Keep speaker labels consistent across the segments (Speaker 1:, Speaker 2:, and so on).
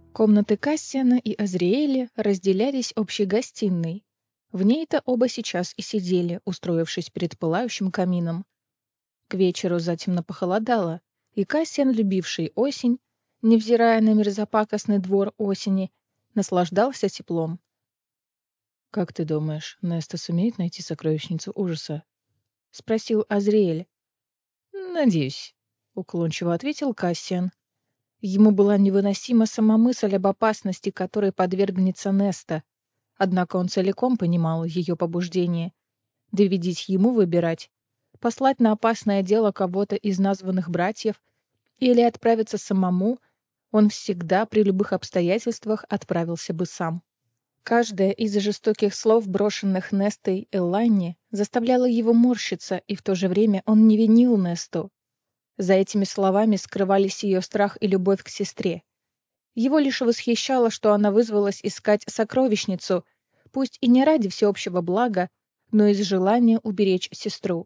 Speaker 1: Комнаты Кассиана и Азриэля разделялись общей гостиной. В ней-то оба сейчас и сидели, устроившись перед пылающим камином. К вечеру затемно похолодало, и Кассиан, любивший осень, невзирая на мерзопакостный двор осени, наслаждался теплом.
Speaker 2: «Как ты думаешь, Неста сумеет найти сокровищницу ужаса?»
Speaker 1: — спросил Азриэль.
Speaker 2: «Надеюсь»,
Speaker 1: — уклончиво ответил Кассиан. Ему была невыносима сама мысль об опасности, которой подвергнется Неста. Однако он целиком понимал ее побуждение. Доведись ему выбирать: послать на опасное дело кого-то из названных братьев или отправиться самому, он всегда при любых обстоятельствах отправился бы сам. Каждое из жестоких слов, брошенных Нестой Эллайне, заставляло его морщиться, и в то же время он не винил Несту. За этими словами скрывались ее страх и любовь к сестре. Его лишь восхищало, что она вызвалась искать сокровищницу, пусть и не ради всеобщего блага, но из желания уберечь сестру.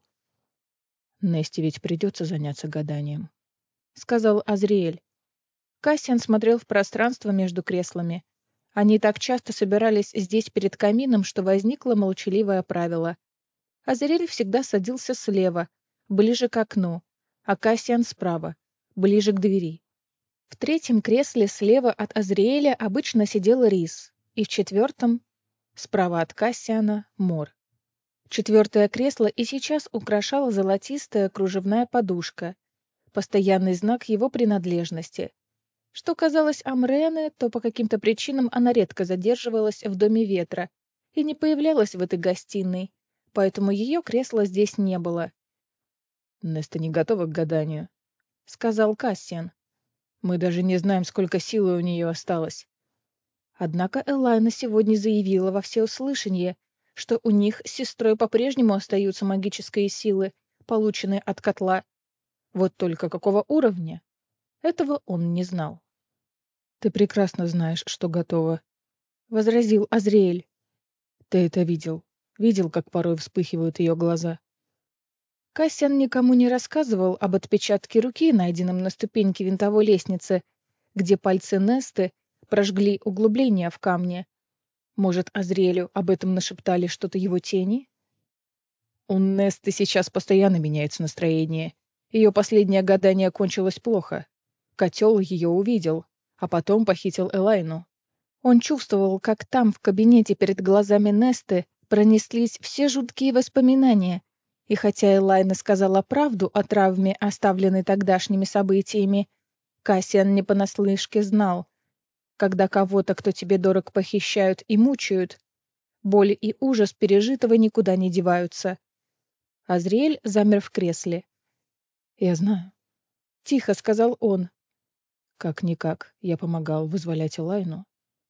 Speaker 2: «Несте ведь придется заняться гаданием»,
Speaker 1: — сказал Азриэль. Кассиан смотрел в пространство между креслами. Они так часто собирались здесь перед камином, что возникло молчаливое правило. Азриэль всегда садился слева, ближе к окну, а Кассиан справа, ближе к двери. В третьем кресле слева от Азриэля обычно сидел Рис, и в четвертом, справа от Кассиана, Мор. Четвертое кресло и сейчас украшала золотистая кружевная подушка, постоянный знак его принадлежности. Что касалось Амрены, то по каким-то причинам она редко задерживалась в Доме Ветра и не появлялась в этой гостиной, поэтому ее кресла здесь не было.
Speaker 2: «Неста не готова к гаданию»,
Speaker 1: — сказал Кассиан.
Speaker 2: «Мы даже не знаем, сколько силы у нее осталось».
Speaker 1: Однако Элайна сегодня заявила во всеуслышание, что у них с сестрой по-прежнему остаются магические силы, полученные от котла. Вот только какого уровня? Этого он не знал.
Speaker 2: «Ты прекрасно знаешь, что готова»,
Speaker 1: — возразил Азриэль.
Speaker 2: «Ты это видел. Видел, как порой вспыхивают ее глаза».
Speaker 1: Кассиан никому не рассказывал об отпечатке руки, найденном на ступеньке винтовой лестницы, где пальцы Несты прожгли углубление в камне. Может, Азриэлю об этом нашептали что-то его тени?
Speaker 2: У Несты сейчас постоянно меняется настроение. Ее последнее гадание кончилось плохо. Котел ее увидел, а потом похитил Элайну.
Speaker 1: Он чувствовал, как там, в кабинете перед глазами Несты, пронеслись все жуткие воспоминания. И хотя Элайна сказала правду о травме, оставленной тогдашними событиями, Кассиан не понаслышке знал: когда кого-то, кто тебе дорог, похищают и мучают, боль и ужас пережитого никуда не деваются. Азриэль замер в кресле.
Speaker 2: «Я знаю»,
Speaker 1: — тихо сказал он.
Speaker 2: как-никак я помогал вызволять Элайну.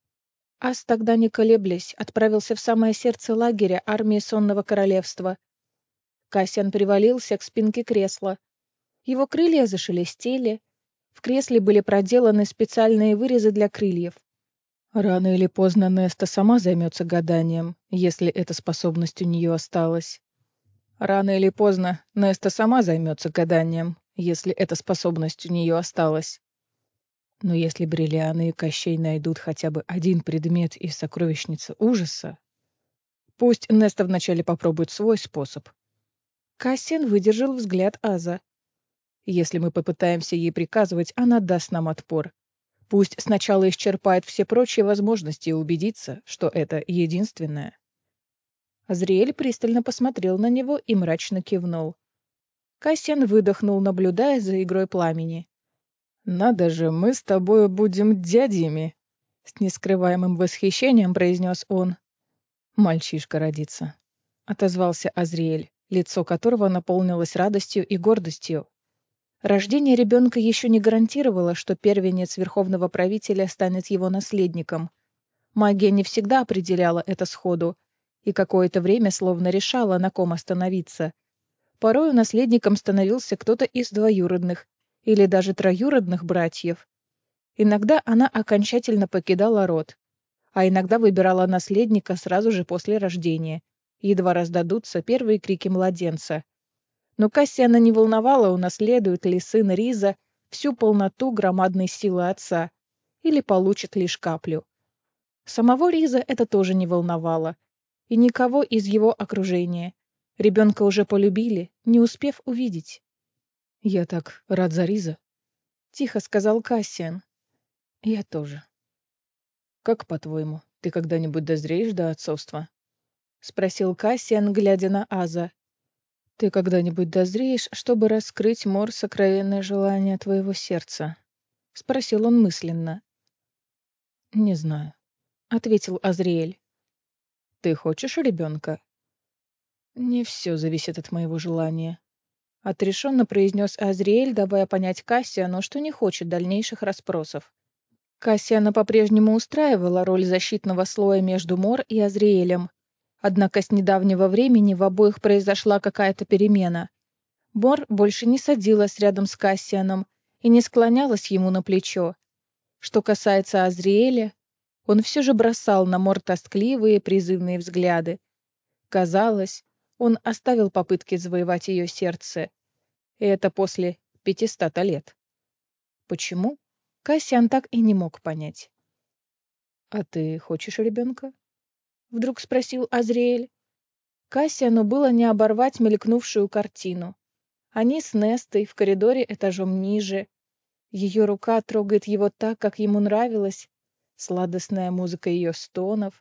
Speaker 1: Ас тогда, не колеблясь, отправился в самое сердце лагеря армии Сонного Королевства. Кассиан привалился к спинке кресла. Его крылья зашелестели. В кресле были проделаны специальные вырезы для крыльев.
Speaker 2: Рано или поздно Неста сама займется гаданием, если эта способность у нее осталась. Рано или поздно Неста сама займется гаданием, если эта способность у нее осталась. Но если Бриллианы и Кощей найдут хотя бы один предмет из сокровищницы ужаса, пусть Неста вначале попробует свой способ.
Speaker 1: Кассиан выдержал взгляд Аза.
Speaker 2: Если мы попытаемся ей приказывать, она даст нам отпор. Пусть сначала исчерпает все прочие возможности и убедится, что это единственное.
Speaker 1: Азриэль пристально посмотрел на него и мрачно кивнул. Кассиан выдохнул, наблюдая за игрой пламени.
Speaker 2: «Надо же, мы с тобой будем дядями!» С нескрываемым восхищением произнес он. «Мальчишка родится», — отозвался Азриэль, лицо которого наполнилось радостью и гордостью.
Speaker 1: Рождение ребенка еще не гарантировало, что первенец верховного правителя станет его наследником. Магия не всегда определяла это сходу, и какое-то время словно решала, на ком остановиться. Порою наследником становился кто-то из двоюродных или даже троюродных братьев. Иногда она окончательно покидала род, а иногда выбирала наследника сразу же после рождения, едва раздадутся первые крики младенца. Но Кассиана не волновало, унаследует ли сын Риза всю полноту громадной силы отца, или получит лишь каплю. Самого Риза это тоже не волновало. И никого из его окружения. Ребенка уже полюбили, не успев увидеть.
Speaker 2: «Я так рад за Риза»,
Speaker 1: — тихо сказал Кассиан.
Speaker 2: «Я тоже». «Как, по-твоему, ты когда-нибудь дозреешь до отцовства?»
Speaker 1: — спросил Кассиан, глядя на Аза.
Speaker 2: «Ты когда-нибудь дозреешь, чтобы раскрыть, Мор, сокровенное желание твоего сердца?»
Speaker 1: — спросил он мысленно.
Speaker 2: «Не знаю»,
Speaker 1: — ответил Азриэль.
Speaker 2: «Ты хочешь ребенка?» «Не все зависит от моего желания»,
Speaker 1: — отрешенно произнес Азриэль, давая понять Кассиану, что не хочет дальнейших расспросов. Кассиана по-прежнему устраивала роль защитного слоя между Мор и Азриэлем. Однако с недавнего времени в обоих произошла какая-то перемена. Мор больше не садилась рядом с Кассианом и не склонялась ему на плечо. Что касается Азриэля, он все же бросал на Мор тоскливые призывные взгляды. Казалось, он оставил попытки завоевать ее сердце. И это после 500 лет. Почему? Кассиан так и не мог понять.
Speaker 2: «А ты хочешь ребенка?»
Speaker 1: — вдруг спросил Азриэль. Кассиану было не оборвать мелькнувшую картину. Они с Нестой в коридоре этажом ниже. Ее рука трогает его так, как ему нравилось. Сладостная музыка ее стонов.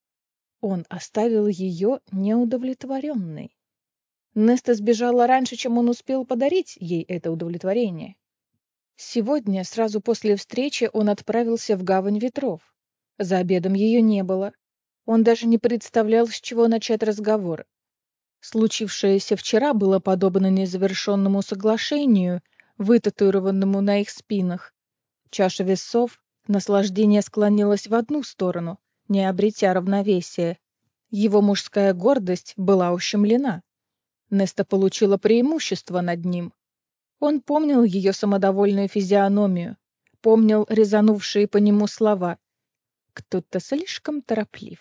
Speaker 1: Он оставил ее неудовлетворенной. Неста сбежала раньше, чем он успел подарить ей это удовлетворение. Сегодня, сразу после встречи, он отправился в Гавань Ветров. За обедом ее не было. Он даже не представлял, с чего начать разговор. Случившееся вчера было подобно незавершенному соглашению, вытатуированному на их спинах. Чаша весов наслаждение склонилась в одну сторону, не обретя равновесия. Его мужская гордость была ущемлена. Неста получила преимущество над ним. Он помнил ее самодовольную физиономию, помнил резанувшие по нему слова. «Кто-то слишком тороплив».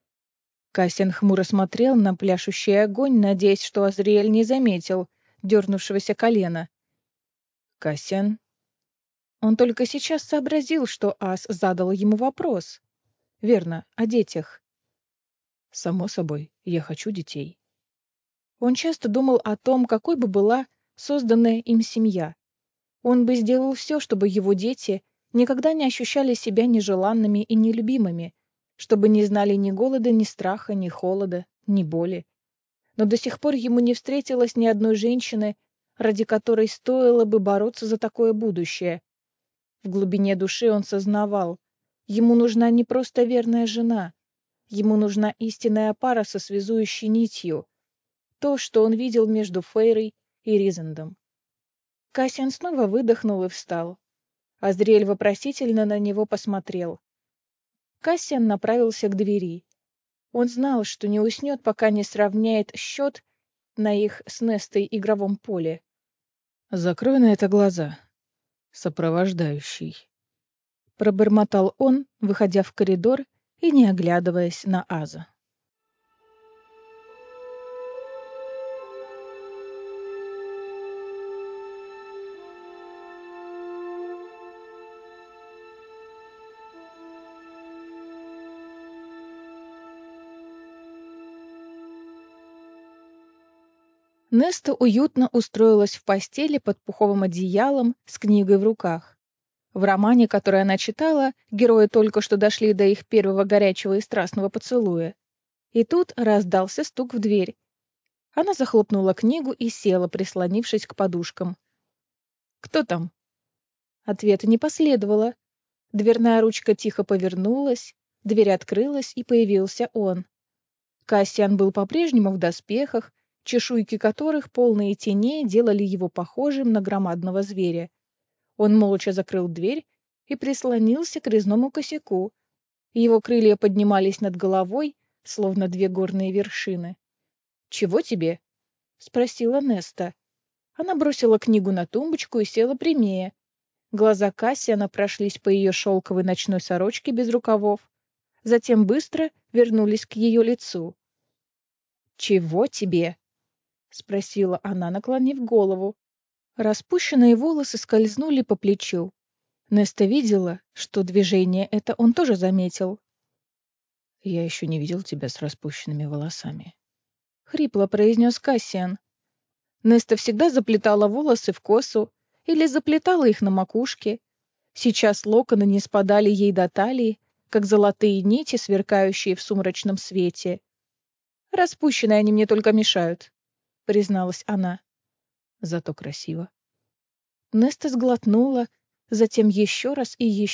Speaker 1: Кассиан хмуро смотрел на пляшущий огонь, надеясь, что Азриэль не заметил дернувшегося колена. «Кассиан?» Он только сейчас сообразил, что Ас задал ему вопрос. Верно, о детях.
Speaker 2: «Само собой, я хочу детей».
Speaker 1: Он часто думал о том, какой бы была созданная им семья. Он бы сделал все, чтобы его дети никогда не ощущали себя нежеланными и нелюбимыми, чтобы не знали ни голода, ни страха, ни холода, ни боли. Но до сих пор ему не встретилось ни одной женщины, ради которой стоило бы бороться за такое будущее. В глубине души он сознавал, ему нужна не просто верная жена, ему нужна истинная пара со связующей нитью, то, что он видел между Фейрой и Ризендом. Кассиан снова выдохнул и встал. Азриэль вопросительно на него посмотрел. Кассиан направился к двери. Он знал, что не уснет, пока не сравняет счет на их с Нестой игровом поле.
Speaker 2: «Закрой на это глаза, сопровождающий»,
Speaker 1: — пробормотал он, выходя в коридор и не оглядываясь на Аза. Неста уютно устроилась в постели под пуховым одеялом с книгой в руках. В романе, который она читала, герои только что дошли до их первого горячего и страстного поцелуя. И тут раздался стук в дверь. Она захлопнула книгу и села, прислонившись к подушкам. «Кто там?» Ответа не последовало. Дверная ручка тихо повернулась, дверь открылась, и появился он. Кассиан был по-прежнему в доспехах, чешуйки которых, полные теней, делали его похожим на громадного зверя. Он молча закрыл дверь и прислонился к резному косяку. Его крылья поднимались над головой, словно две горные вершины. «Чего тебе?» — спросила Неста. Она бросила книгу на тумбочку и села прямее. Глаза Кассиана прошлись по ее шелковой ночной сорочке без рукавов, затем быстро вернулись к ее лицу. «Чего тебе?» — спросила она, наклонив голову. Распущенные волосы скользнули по плечу. Неста видела, что движение это он тоже заметил.
Speaker 2: «Я еще не видел тебя с распущенными волосами»,
Speaker 1: — хрипло произнес Кассиан. Неста всегда заплетала волосы в косу или заплетала их на макушке. Сейчас локоны не спадали ей до талии, как золотые нити, сверкающие в сумрачном свете. «Распущенные они мне только мешают», — призналась она.
Speaker 2: «Зато красиво».
Speaker 1: Неста сглотнула, затем еще раз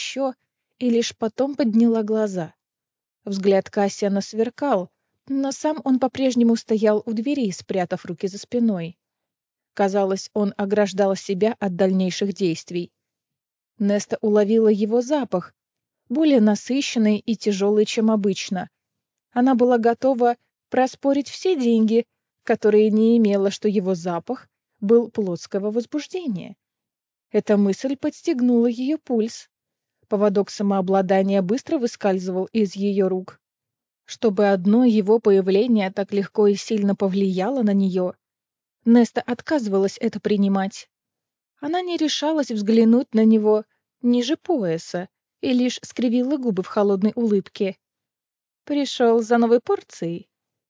Speaker 1: и лишь потом подняла глаза. Взгляд Кассиана сверкал, но сам он по-прежнему стоял у двери, спрятав руки за спиной. Казалось, он ограждал себя от дальнейших действий. Неста уловила его запах, более насыщенный и тяжелый, чем обычно. Она была готова проспорить все деньги, которые не имела, что его запах был плотского возбуждения. Эта мысль подстегнула ее пульс. Поводок самообладания быстро выскальзывал из ее рук. Чтобы одно его появление так легко и сильно повлияло на нее, Неста отказывалась это принимать. Она не решалась взглянуть на него ниже пояса и лишь скривила губы в холодной улыбке. «Пришел за новой порцией?»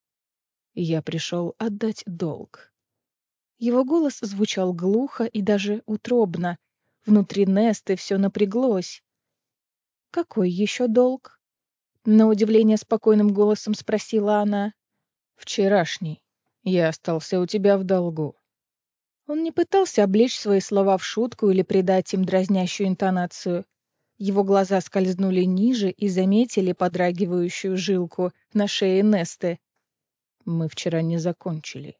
Speaker 2: «Я пришел отдать долг».
Speaker 1: Его голос звучал глухо и даже утробно. Внутри Несты все напряглось. «Какой еще долг?» На удивление спокойным голосом спросила она.
Speaker 2: «Вчерашний. Я остался у тебя в долгу».
Speaker 1: Он не пытался облечь свои слова в шутку или придать им дразнящую интонацию. Его глаза скользнули ниже и заметили подрагивающую жилку на шее Несты.
Speaker 2: «Мы вчера не закончили».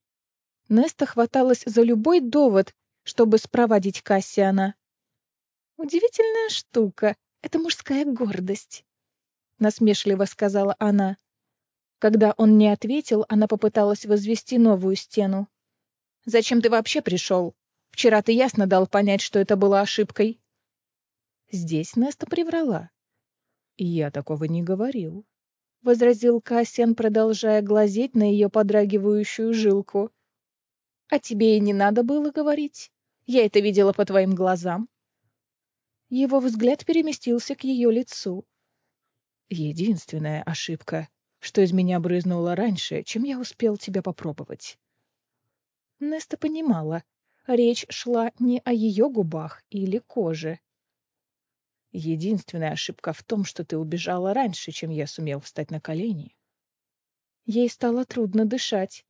Speaker 1: Неста хваталась за любой довод, чтобы спровадить Кассиана. «Удивительная штука — это мужская гордость», — насмешливо сказала она. Когда он не ответил, она попыталась возвести новую стену. «Зачем ты вообще пришел? Вчера ты ясно дал понять, что это было ошибкой». Здесь Неста приврала.
Speaker 2: «Я такого не говорил»,
Speaker 1: — возразил Кассиан, продолжая глазеть на ее подрагивающую жилку. «А тебе и не надо было говорить. Я это видела по твоим глазам». Его взгляд переместился к ее лицу.
Speaker 2: «Единственная ошибка, что из меня брызнуло раньше, чем я успел тебя попробовать».
Speaker 1: Неста понимала, речь шла не о ее губах или коже.
Speaker 2: «Единственная ошибка в том, что ты убежала раньше, чем я сумел встать на колени».
Speaker 1: Ей стало трудно дышать.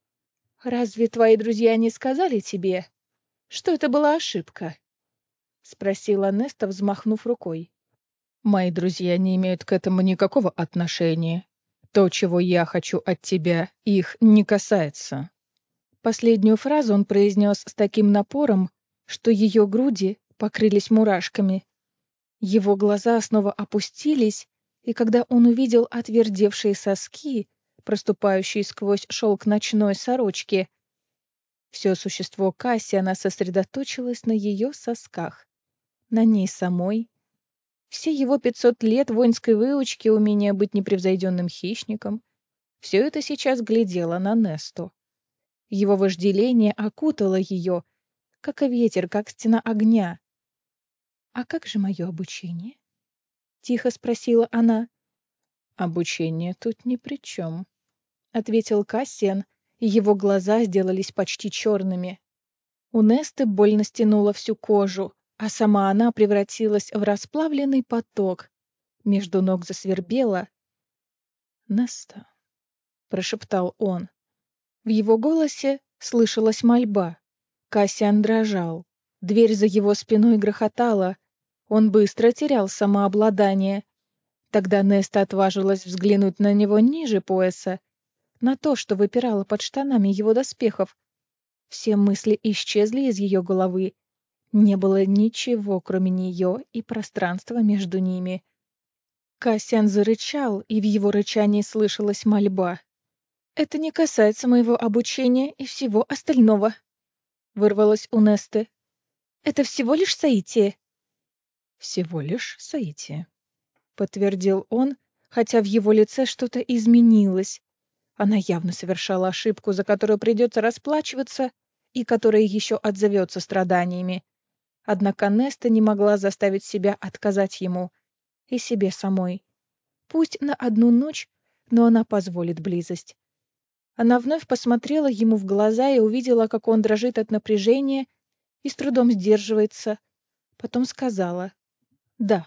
Speaker 1: «Разве твои друзья не сказали тебе, что это была ошибка?» — спросила Неста, взмахнув рукой.
Speaker 2: «Мои друзья не имеют к этому никакого отношения. То, чего я хочу от тебя, их не касается».
Speaker 1: Последнюю фразу он произнес с таким напором, что ее груди покрылись мурашками. Его глаза снова опустились, и когда он увидел отвердевшие соски, проступающие сквозь шелк ночной сорочки, все существо Кассиана сосредоточилось на ее сосках, на ней самой. Все его 500 лет воинской выучки, умение быть непревзойденным хищником — все это сейчас глядело на Несту. Его вожделение окутало ее, как и ветер, как стена огня. «А как же мое обучение?» — тихо спросила она.
Speaker 2: «Обучение тут ни при чем»,
Speaker 1: — ответил Кассиан, и его глаза сделались почти черными. У Несты больно стянуло всю кожу, а сама она превратилась в расплавленный поток. Между ног засвербело.
Speaker 2: «Неста»,
Speaker 1: — прошептал он. В его голосе слышалась мольба. Кассиан дрожал. Дверь за его спиной грохотала. Он быстро терял самообладание. Тогда Неста отважилась взглянуть на него ниже пояса, на то, что выпирало под штанами его доспехов. Все мысли исчезли из ее головы. Не было ничего, кроме нее и пространства между ними. Кассиан зарычал, и в его рычании слышалась мольба. «Это не касается моего обучения и всего остального», — вырвалось у Несты. «Это всего лишь соитие».
Speaker 2: «Всего лишь соитие»,
Speaker 1: — подтвердил он, хотя в его лице что-то изменилось. Она явно совершала ошибку, за которую придется расплачиваться и которая еще отзовется страданиями. Однако Неста не могла заставить себя отказать ему и себе самой. Пусть на одну ночь, но она позволит близость. Она вновь посмотрела ему в глаза и увидела, как он дрожит от напряжения и с трудом сдерживается. Потом сказала «да».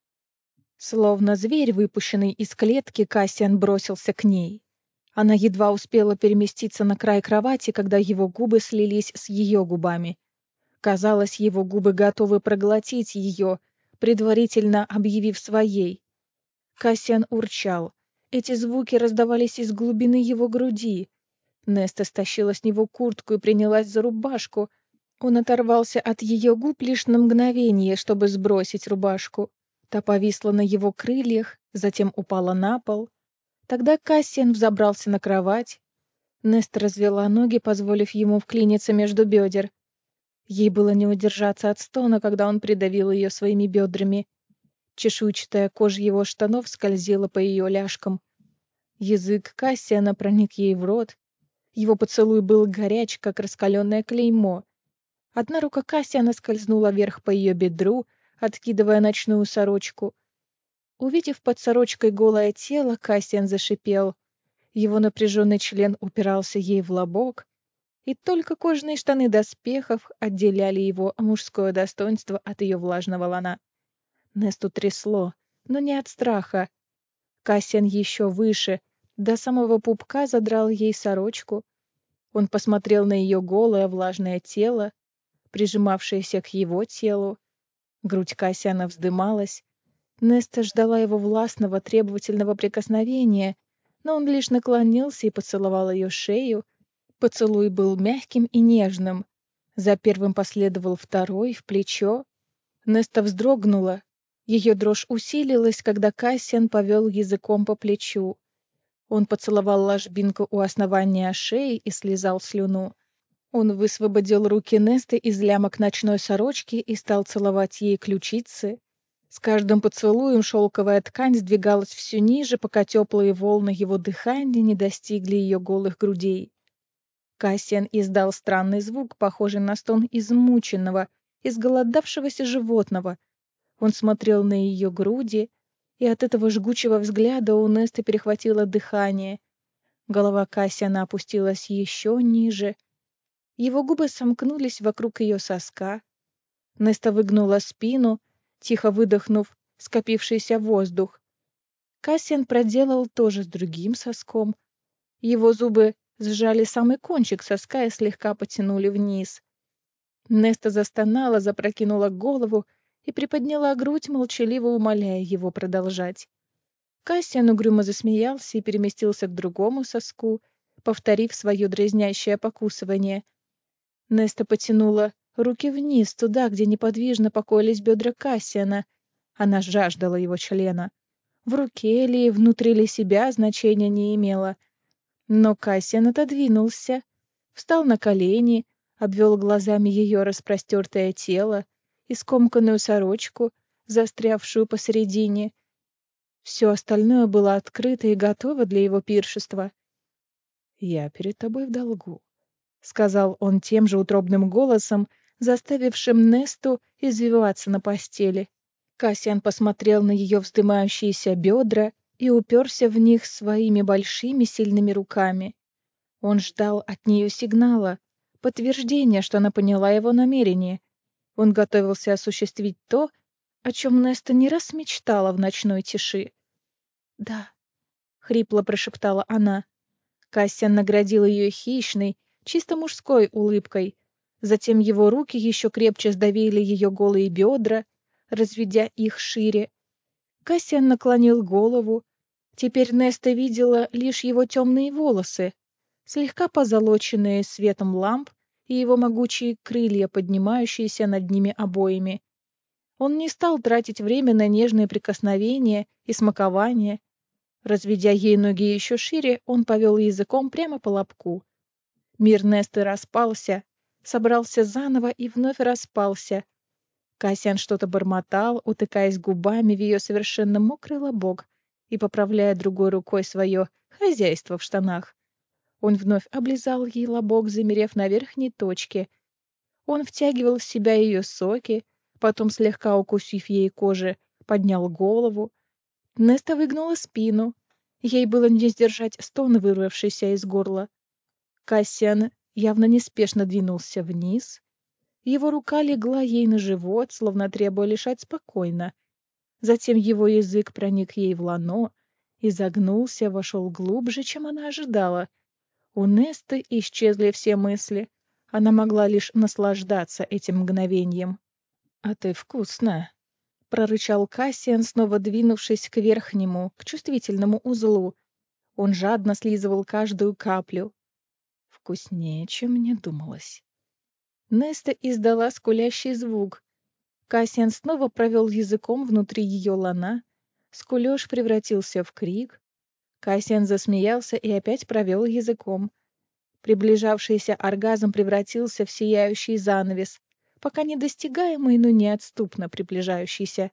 Speaker 1: Словно зверь, выпущенный из клетки, Кассиан бросился к ней. Она едва успела переместиться на край кровати, когда его губы слились с ее губами. Казалось, его губы готовы проглотить ее, предварительно объявив своей. Кассиан урчал. Эти звуки раздавались из глубины его груди. Неста стащила с него куртку и принялась за рубашку. Он оторвался от ее губ лишь на мгновение, чтобы сбросить рубашку. Та повисла на его крыльях, затем упала на пол. Тогда Кассиан взобрался на кровать. Неста развела ноги, позволив ему вклиниться между бедер. Ей было не удержаться от стона, когда он придавил ее своими бедрами. Чешуйчатая кожа его штанов скользила по ее ляжкам. Язык Кассиана проник ей в рот. Его поцелуй был горяч, как раскаленное клеймо. Одна рука Кассиана скользнула вверх по ее бедру, откидывая ночную сорочку. Увидев под сорочкой голое тело, Кассиан зашипел. Его напряженный член упирался ей в лобок, и только кожаные штаны доспехов отделяли его мужское достоинство от ее влажного лона. Несту трясло, но не от страха. Кассиан еще выше, до самого пупка задрал ей сорочку. Он посмотрел на ее голое влажное тело, прижимавшееся к его телу. Грудь Кассиана вздымалась. Неста ждала его властного, требовательного прикосновения, но он лишь наклонился и поцеловал ее шею. Поцелуй был мягким и нежным. За первым последовал второй, в плечо. Неста вздрогнула. Ее дрожь усилилась, когда Кассиан повел языком по плечу. Он поцеловал ложбинку у основания шеи и слизал слюну. Он высвободил руки Несты из лямок ночной сорочки и стал целовать ей ключицы. С каждым поцелуем шелковая ткань сдвигалась все ниже, пока теплые волны его дыхания не достигли ее голых грудей. Кассиан издал странный звук, похожий на стон измученного, изголодавшегося животного. Он смотрел на ее груди, и от этого жгучего взгляда у Несты перехватило дыхание. Голова Кассиана опустилась еще ниже. Его губы сомкнулись вокруг ее соска. Неста выгнула спину, тихо выдохнув скопившийся воздух. Кассиан проделал то же с другим соском. Его зубы сжали самый кончик соска и слегка потянули вниз. Неста застонала, запрокинула голову и приподняла грудь, молчаливо умоляя его продолжать. Кассиан угрюмо засмеялся и переместился к другому соску, повторив свое дразнящее покусывание. Неста потянула руки вниз, туда, где неподвижно покоились бедра Кассиана. Она жаждала его члена. В руке ли, внутри ли себя значения не имело. Но Кассиан отодвинулся, встал на колени, обвел глазами ее распростертое тело и скомканную сорочку, застрявшую посередине. Все остальное было открыто и готово для его пиршества. «Я перед тобой в долгу», — сказал он тем же утробным голосом, заставившим Несту извиваться на постели. Кассиан посмотрел на ее вздымающиеся бедра и уперся в них своими большими сильными руками. Он ждал от нее сигнала, подтверждения, что она поняла его намерение. Он готовился осуществить то, о чем Неста не раз мечтала в ночной тиши. «Да», — хрипло прошептала она. Кассиан наградил ее хищной, чисто мужской улыбкой. Затем его руки еще крепче сдавили ее голые бедра, разведя их шире. Кассиан наклонил голову. Теперь Неста видела лишь его темные волосы, слегка позолоченные светом ламп, и его могучие крылья, поднимающиеся над ними обоими. Он не стал тратить время на нежные прикосновения и смакования. Разведя ей ноги еще шире, он повел языком прямо по лобку. Мир Несты распался, собрался заново и вновь распался. Кассиан что-то бормотал, утыкаясь губами в ее совершенно мокрый лобок и поправляя другой рукой свое хозяйство в штанах. Он вновь облизал ей лобок, замерев на верхней точке. Он втягивал в себя ее соки, потом, слегка укусив ей кожи, поднял голову. Неста выгнула спину. Ей было не сдержать стон, вырвавшийся из горла. Кассиан явно неспешно двинулся вниз. Его рука легла ей на живот, словно требуя лишать спокойно. Затем его язык проник ей в лоно, изогнулся, вошел глубже, чем она ожидала. У Несты исчезли все мысли. Она могла лишь наслаждаться этим мгновением. «А ты вкусная!» — прорычал Кассиан, снова двинувшись к верхнему, к чувствительному узлу. Он жадно слизывал каждую каплю. «Вкуснее, чем мне думалось». Неста издала скулящий звук. Кассиан снова провел языком внутри ее лона. Скулёж превратился в крик. Кассиан засмеялся и опять провел языком. Приближавшийся оргазм превратился в сияющий занавес, пока недостигаемый, но неотступно приближающийся.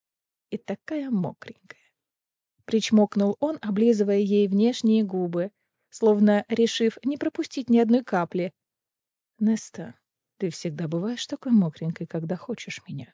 Speaker 1: И такая мокренькая. Причмокнул он, облизывая ей внешние губы, словно решив не пропустить ни одной капли. «Неста, ты всегда бываешь такой мокренькой, когда хочешь меня».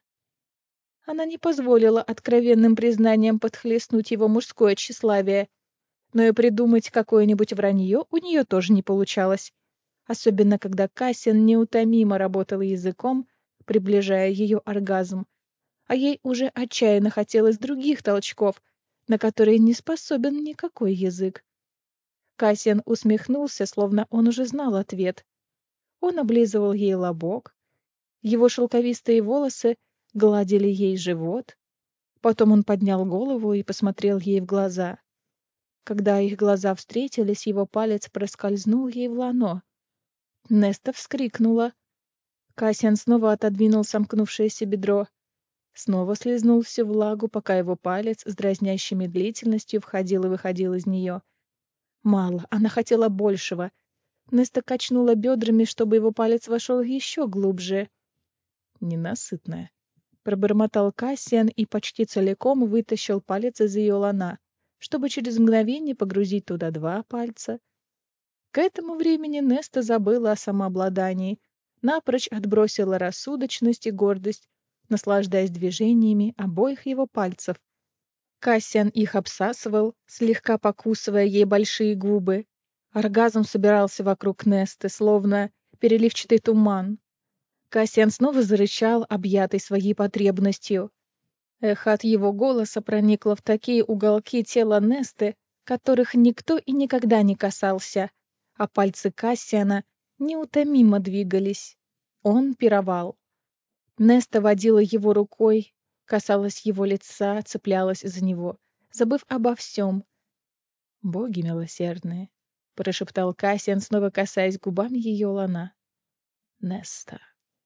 Speaker 1: Она не позволила откровенным признаниям подхлестнуть его мужское тщеславие, но и придумать какое-нибудь вранье у нее тоже не получалось, особенно когда Кассиан неутомимо работал языком, приближая ее оргазм, а ей уже отчаянно хотелось других толчков, на которые не способен никакой язык. Кассиан усмехнулся, словно он уже знал ответ. Он облизывал ей лобок, его шелковистые волосы гладили ей живот. Потом он поднял голову и посмотрел ей в глаза. Когда их глаза встретились, его палец проскользнул ей в лоно. Неста вскрикнула. Кассиан снова отодвинул сомкнувшееся бедро. Снова слизнул всю влагу, пока его палец с дразнящей медлительностью входил и выходил из нее. Мало, она хотела большего. Неста качнула бедрами, чтобы его палец вошел еще глубже. «Ненасытная», — пробормотал Кассиан и почти целиком вытащил палец из ее лона, чтобы через мгновение погрузить туда два пальца. К этому времени Неста забыла о самообладании, напрочь отбросила рассудочность и гордость, наслаждаясь движениями обоих его пальцев. Кассиан их обсасывал, слегка покусывая ей большие губы. Оргазм собирался вокруг Несты, словно переливчатый туман. Кассиан снова зарычал, объятый своей потребностью. Эхо от его голоса проникло в такие уголки тела Несты, которых никто и никогда не касался, а пальцы Кассиана неутомимо двигались. Он пировал. Неста водила его рукой, касалась его лица, цеплялась за него, забыв обо всем. «Боги милосердные», — прошептал Кассиан, снова касаясь губами ее лона. «Неста».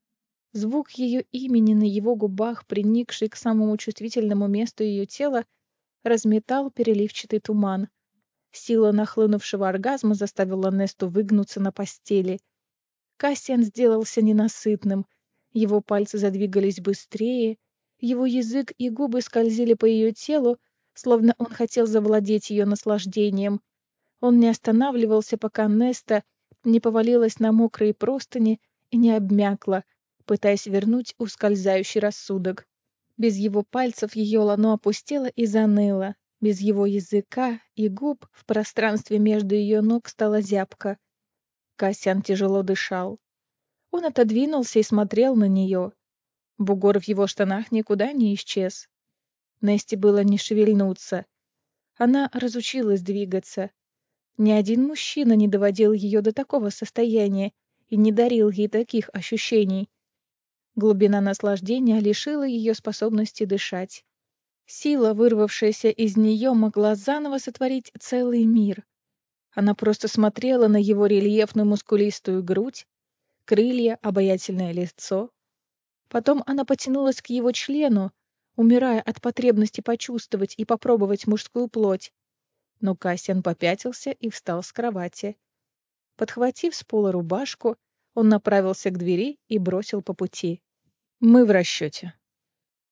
Speaker 1: Звук ее имени на его губах, приникший к самому чувствительному месту ее тела, разметал переливчатый туман. Сила нахлынувшего оргазма заставила Несту выгнуться на постели. Кассиан сделался ненасытным. Его пальцы задвигались быстрее, его язык и губы скользили по ее телу, словно он хотел завладеть ее наслаждением. Он не останавливался, пока Неста не повалилась на мокрые простыни и не обмякла, пытаясь вернуть ускользающий рассудок. Без его пальцев ее лоно опустело и заныло. Без его языка и губ в пространстве между ее ног стало зябко. Кассиан тяжело дышал. Он отодвинулся и смотрел на нее. Бугор в его штанах никуда не исчез. Несте было не шевельнуться. Она разучилась двигаться. Ни один мужчина не доводил ее до такого состояния и не дарил ей таких ощущений. Глубина наслаждения лишила ее способности дышать. Сила, вырвавшаяся из нее, могла заново сотворить целый мир. Она просто смотрела на его рельефную мускулистую грудь, крылья, обаятельное лицо. Потом она потянулась к его члену, умирая от потребности почувствовать и попробовать мужскую плоть. Но Кассиан попятился и встал с кровати. Подхватив с пола рубашку, он направился к двери и бросил по пути: «Мы в расчете».